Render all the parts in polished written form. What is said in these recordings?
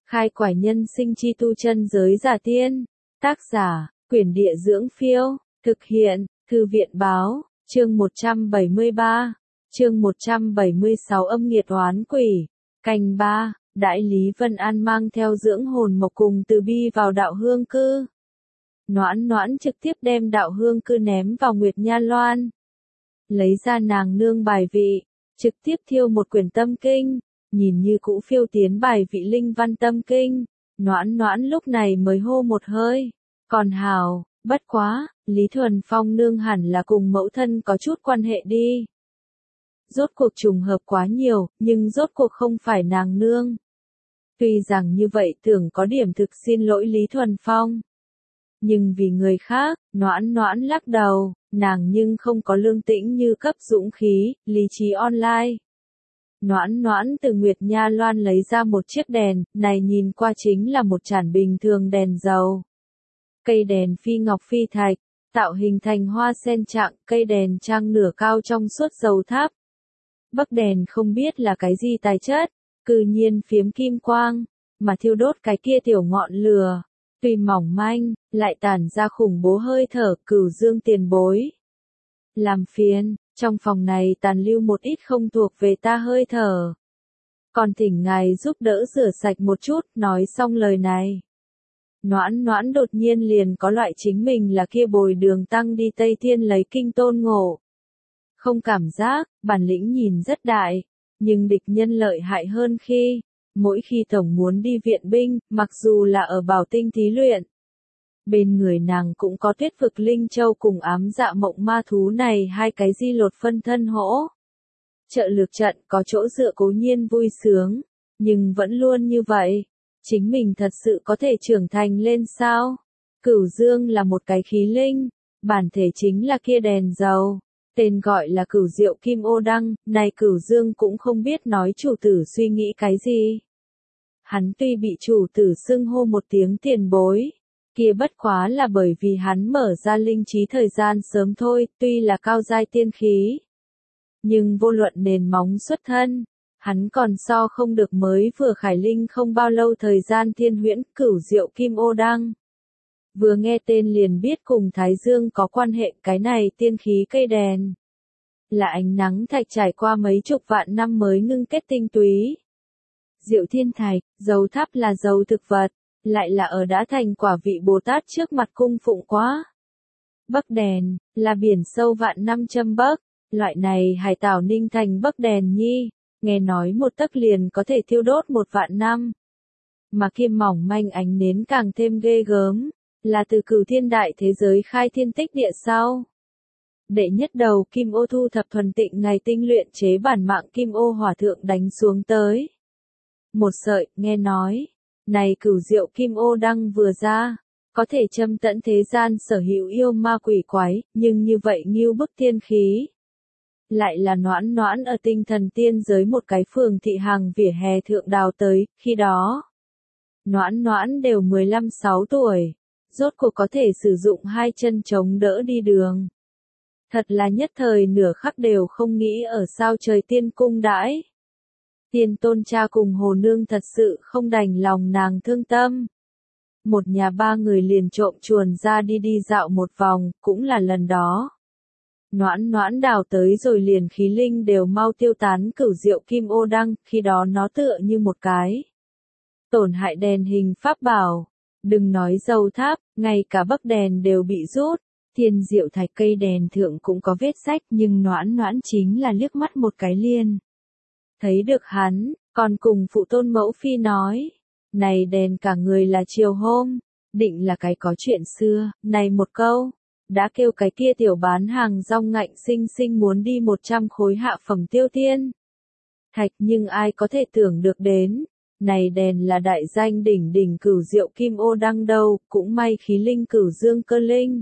Khai quải nhân sinh chi tu chân giới giả tiên. Tác giả, Quyển Địa Dưỡng Phiêu. Thực hiện, Thư viện Báo. Chương 173. Chương 176 âm nghiệt oán quỷ. Canh 3. Đại Lý Vân An mang theo dưỡng hồn mộc cùng Từ Bi vào đạo hương cư. Noãn Noãn trực tiếp đem đạo hương cư ném vào Nguyệt Nha Loan. Lấy ra nàng nương bài vị, trực tiếp thiêu một quyển tâm kinh, nhìn như cũ phiêu tiến bài vị linh văn tâm kinh. Noãn Noãn lúc này mới hô một hơi. Còn hào, bất quá, Lý Thuần Phong nương hẳn là cùng mẫu thân có chút quan hệ đi. Rốt cuộc trùng hợp quá nhiều, nhưng rốt cuộc không phải nàng nương. Tuy rằng như vậy tưởng có điểm thực xin lỗi Lý Thuần Phong. Nhưng vì người khác, Noãn Noãn lắc đầu, nàng nhưng không có lương tĩnh như cấp dũng khí, lý trí online. Noãn Noãn từ Nguyệt Nha Loan lấy ra một chiếc đèn, này nhìn qua chính là một chản bình thường đèn dầu. Cây đèn phi ngọc phi thạch, tạo hình thành hoa sen trạng, cây đèn trang nửa cao trong suốt dầu tháp. Bắc đèn không biết là cái gì tài chất, cư nhiên phiếm kim quang, mà thiêu đốt cái kia tiểu ngọn lửa. Tuy mỏng manh, lại tản ra khủng bố hơi thở Cửu Dương tiền bối. Làm phiền, trong phòng này tàn lưu một ít không thuộc về ta hơi thở. Còn thỉnh ngài giúp đỡ rửa sạch một chút, nói xong lời này. Noãn Noãn đột nhiên liền có loại chính mình là kia bồi đường tăng đi Tây Thiên lấy kinh tôn ngộ. Không cảm giác, bản lĩnh nhìn rất đại, nhưng địch nhân lợi hại hơn khi. Mỗi khi tổng muốn đi viện binh, mặc dù là ở Bảo Tinh thí luyện. Bên người nàng cũng có Tuyết Vực Linh Châu cùng Ám Dạ Mộng Ma Thú này hai cái di lột phân thân hỗ. Trợ lực trận có chỗ dựa cố nhiên vui sướng, nhưng vẫn luôn như vậy. Chính mình thật sự có thể trưởng thành lên sao? Cửu Dương là một cái khí linh, bản thể chính là kia đèn dầu. Tên gọi là Cửu Diệu Kim Ô Đăng, này Cửu Dương cũng không biết nói chủ tử suy nghĩ cái gì. Hắn tuy bị chủ tử xưng hô một tiếng tiền bối, kia bất quá là bởi vì hắn mở ra linh trí thời gian sớm thôi, tuy là cao giai tiên khí. Nhưng vô luận nền móng xuất thân, hắn còn so không được mới vừa khải linh không bao lâu thời gian Thiên Huyễn Cửu Diệu Kim Ô Đăng. Vừa nghe tên liền biết cùng Thái Dương có quan hệ, cái này tiên khí cây đèn. Là ánh nắng thạch trải qua mấy chục vạn năm mới ngưng kết tinh túy. Diệu thiên thạch, dầu tháp là dầu thực vật, lại là ở đã thành quả vị Bồ Tát trước mặt cung phụng quá. Bắc đèn, là biển sâu vạn năm châm bắc, loại này hải tảo ninh thành bắc đèn nhi, nghe nói một tấc liền có thể thiêu đốt một vạn năm. Mà kim mỏng manh ánh nến càng thêm ghê gớm, là từ Cửu Thiên đại thế giới khai thiên tích địa sau. Đệ nhất đầu kim ô thu thập thuần tịnh ngày tinh luyện chế bản mạng kim ô hỏa thượng đánh xuống tới. Một sợi, nghe nói, này Cửu Diệu Kim Ô Đăng vừa ra, có thể châm tận thế gian sở hữu yêu ma quỷ quái, nhưng như vậy nghiêu bức tiên khí. Lại là Noãn Noãn ở tinh thần tiên giới một cái phường thị hàng vỉa hè thượng đào tới, khi đó. Noãn Noãn đều 15-16 tuổi, rốt cuộc có thể sử dụng hai chân chống đỡ đi đường. Thật là nhất thời nửa khắc đều không nghĩ ở sao trời tiên cung đãi. Tiên tôn cha cùng hồ nương thật sự không đành lòng nàng thương tâm. Một nhà ba người liền trộm chuồn ra đi dạo một vòng, cũng là lần đó. Noãn Noãn đào tới rồi liền khí linh đều mau tiêu tán Cửu Diệu Kim Ô Đăng, khi đó nó tựa như một cái tổn hại đèn hình pháp bảo. Đừng nói dầu tháp, ngay cả bắc đèn đều bị rút. Thiên diệu thạch cây đèn thượng cũng có vết rách, nhưng Noãn Noãn chính là liếc mắt một cái liền. Thấy được hắn, còn cùng phụ tôn mẫu phi nói, này đèn cả người là chiều hôm, định là cái có chuyện xưa, này một câu, đã kêu cái kia tiểu bán hàng rong ngạnh sinh sinh muốn đi 100 khối hạ phẩm tiêu tiên. Thạch nhưng ai có thể tưởng được đến, này đèn là đại danh đỉnh đỉnh Cửu Diệu Kim Ô Đăng đâu, cũng may khí linh Cửu Dương cơ linh.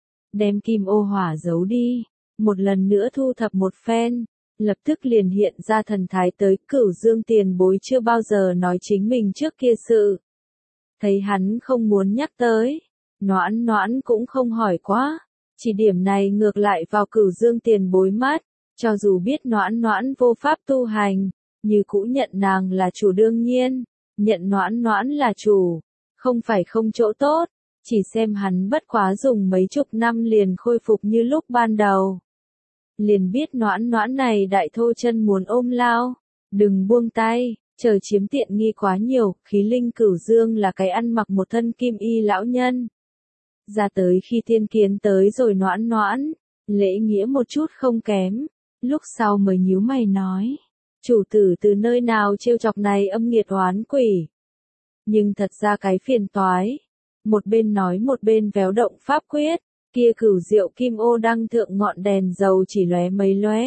Đem kim ô hỏa giấu đi, một lần nữa thu thập một phen. Lập tức liền hiện ra thần thái tới Cửu Dương tiền bối chưa bao giờ nói chính mình trước kia sự. Thấy hắn không muốn nhắc tới, Noãn Noãn cũng không hỏi quá, chỉ điểm này ngược lại vào Cửu Dương tiền bối mắt, cho dù biết Noãn Noãn vô pháp tu hành, như cũ nhận nàng là chủ đương nhiên, nhận Noãn Noãn là chủ, không phải không chỗ tốt, chỉ xem hắn bất quá dùng mấy chục năm liền khôi phục như lúc ban đầu. Liền biết Noãn Noãn này đại thô chân muốn ôm lao, đừng buông tay, chờ chiếm tiện nghi quá nhiều, khí linh Cửu Dương là cái ăn mặc một thân kim y lão nhân. Ra tới khi thiên kiến tới rồi Noãn Noãn, lễ nghĩa một chút không kém, lúc sau mới nhíu mày nói, chủ tử từ nơi nào trêu chọc này âm nghiệt oán quỷ. Nhưng thật ra cái phiền toái, một bên nói một bên véo động pháp quyết, kia Cửu Diệu kim ô đăng thượng ngọn đèn dầu chỉ lóe mấy lóe.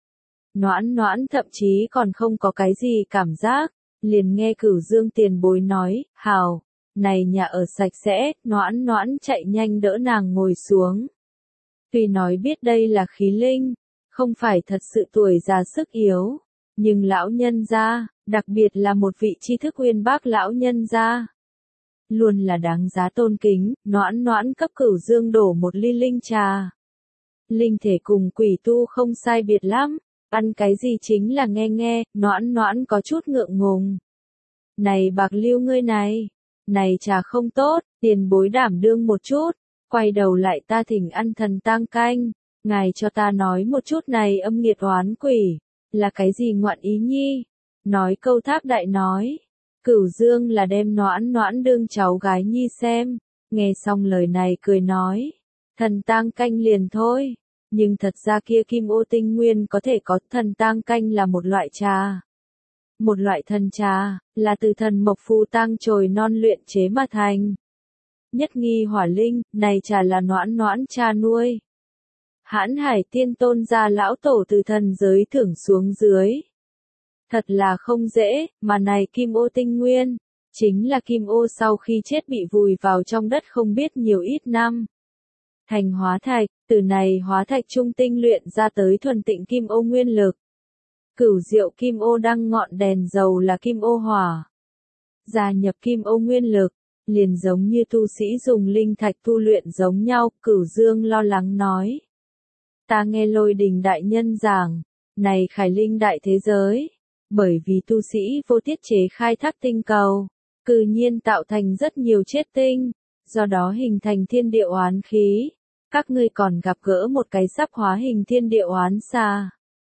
Noãn Noãn thậm chí còn không có cái gì cảm giác, liền nghe Cửu Dương tiền bối nói, hào, này nhà ở sạch sẽ, Noãn Noãn chạy nhanh đỡ nàng ngồi xuống. Tuy nói biết đây là khí linh, không phải thật sự tuổi già sức yếu, nhưng lão nhân gia, đặc biệt là một vị tri thức uyên bác lão nhân gia, luôn là đáng giá tôn kính. Noãn Noãn cấp Cửu Dương đổ một ly linh trà. Linh thể cùng quỷ tu không sai biệt lắm, ăn cái gì chính là nghe nghe, Noãn Noãn có chút ngượng ngùng. Này bạc liêu ngươi này trà không tốt, tiền bối đảm đương một chút, quay đầu lại ta thỉnh ăn thần tang canh, ngài cho ta nói một chút này âm nghiệt oán quỷ, là cái gì ngoạn ý nhi? Nói câu thác đại nói, Cửu Dương là đem Noãn Noãn đương cháu gái nhi xem, nghe xong lời này cười nói, thần tang canh liền thôi, nhưng thật ra kia kim ô tinh nguyên có thể có, thần tang canh là một loại trà. Một loại thần trà, là từ thần mộc phù tang chồi non luyện chế mà thành. Nhất nghi hỏa linh, này trà là Noãn Noãn cha nuôi. Hãn Hải Tiên Tôn gia lão tổ từ thần giới thưởng xuống dưới. Thật là không dễ, mà này kim ô tinh nguyên, chính là kim ô sau khi chết bị vùi vào trong đất không biết nhiều ít năm. Thành hóa thạch, từ này hóa thạch trung tinh luyện ra tới thuần tịnh kim ô nguyên lực. Cửu Diệu kim ô đăng ngọn đèn dầu là kim ô hỏa. Gia nhập kim ô nguyên lực, liền giống như tu sĩ dùng linh thạch tu luyện giống nhau, Cửu Dương lo lắng nói. Ta nghe Lôi Đình đại nhân giảng, này khải linh đại thế giới, bởi vì tu sĩ vô tiết chế khai thác tinh cầu, cư nhiên tạo thành rất nhiều chết tinh, do đó hình thành thiên địa oán khí. Các ngươi còn gặp gỡ một cái sắp hóa hình thiên địa oán xà.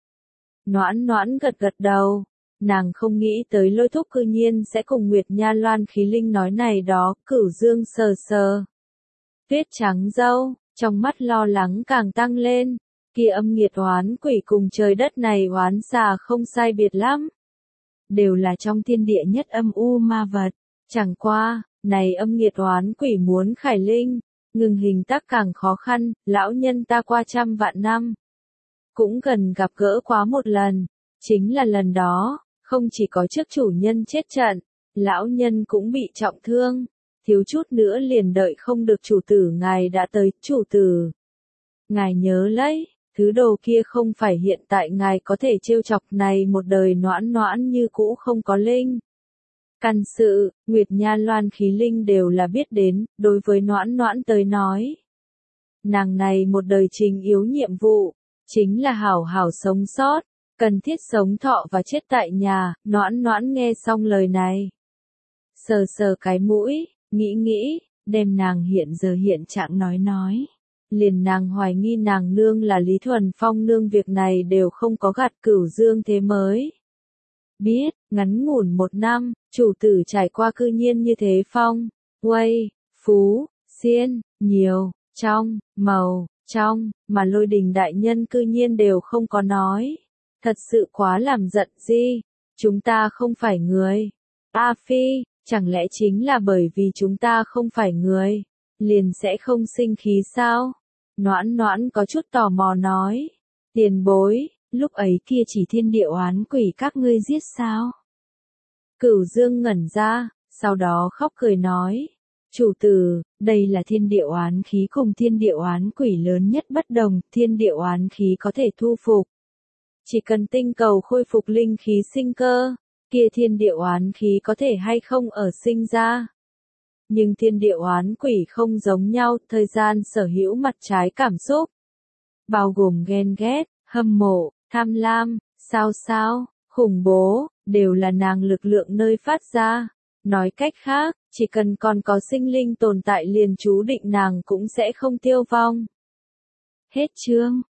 Noãn Noãn gật gật đầu, nàng không nghĩ tới Lôi Thúc cư nhiên sẽ cùng Nguyệt Nha Loan khí linh nói này đó. Cửu Dương sờ sờ tuyết trắng râu, trong mắt lo lắng càng tăng lên, kia âm nghiệt oán quỷ cùng trời đất này oán xà không sai biệt lắm, đều là trong thiên địa nhất âm u ma vật, chẳng qua, này âm nghiệt oán quỷ muốn khải linh, ngừng hình tác càng khó khăn, lão nhân ta qua trăm vạn năm, cũng gần gặp gỡ quá một lần, chính là lần đó, không chỉ có trước chủ nhân chết trận, lão nhân cũng bị trọng thương, thiếu chút nữa liền đợi không được chủ tử ngài đã tới. Chủ tử, ngài nhớ lấy, thứ đồ kia không phải hiện tại ngài có thể trêu chọc, này một đời Noãn Noãn như cũ không có linh. Căn sự, Nguyệt Nha Loan khí linh đều là biết đến, đối với Noãn Noãn tới nói. Nàng này một đời trình yếu nhiệm vụ, chính là hảo hảo sống sót, cần thiết sống thọ và chết tại nhà. Noãn Noãn nghe xong lời này, sờ sờ cái mũi, nghĩ, đem nàng hiện giờ hiện trạng nói. Liền nàng hoài nghi nàng nương là Lý Thuần Phong nương, việc này đều không có gạt Cửu Dương thế mới biết, ngắn ngủn một năm, chủ tử trải qua cư nhiên như thế phong, uây, phú, xiên, nhiều, trong, màu, trong, mà Lôi Đình đại nhân cư nhiên đều không có nói. Thật sự quá làm giận gì, chúng ta không phải người. A Phi, chẳng lẽ chính là bởi vì chúng ta không phải người, liền sẽ không sinh khí sao? Noãn Noãn có chút tò mò nói, tiền bối, lúc ấy kia chỉ thiên địa oán quỷ các ngươi giết sao? Cửu Dương ngẩn ra, sau đó khóc cười nói, chủ tử, đây là thiên địa oán khí cùng thiên địa oán quỷ lớn nhất bất đồng, thiên địa oán khí có thể thu phục. Chỉ cần tinh cầu khôi phục linh khí sinh cơ, kia thiên địa oán khí có thể hay không ở sinh ra. Nhưng thiên địa oán quỷ không giống nhau, thời gian sở hữu mặt trái cảm xúc, bao gồm ghen ghét, hâm mộ, tham lam, sao, khủng bố, đều là nàng lực lượng nơi phát ra. Nói cách khác, chỉ cần còn có sinh linh tồn tại liền chú định nàng cũng sẽ không tiêu vong. Hết chương.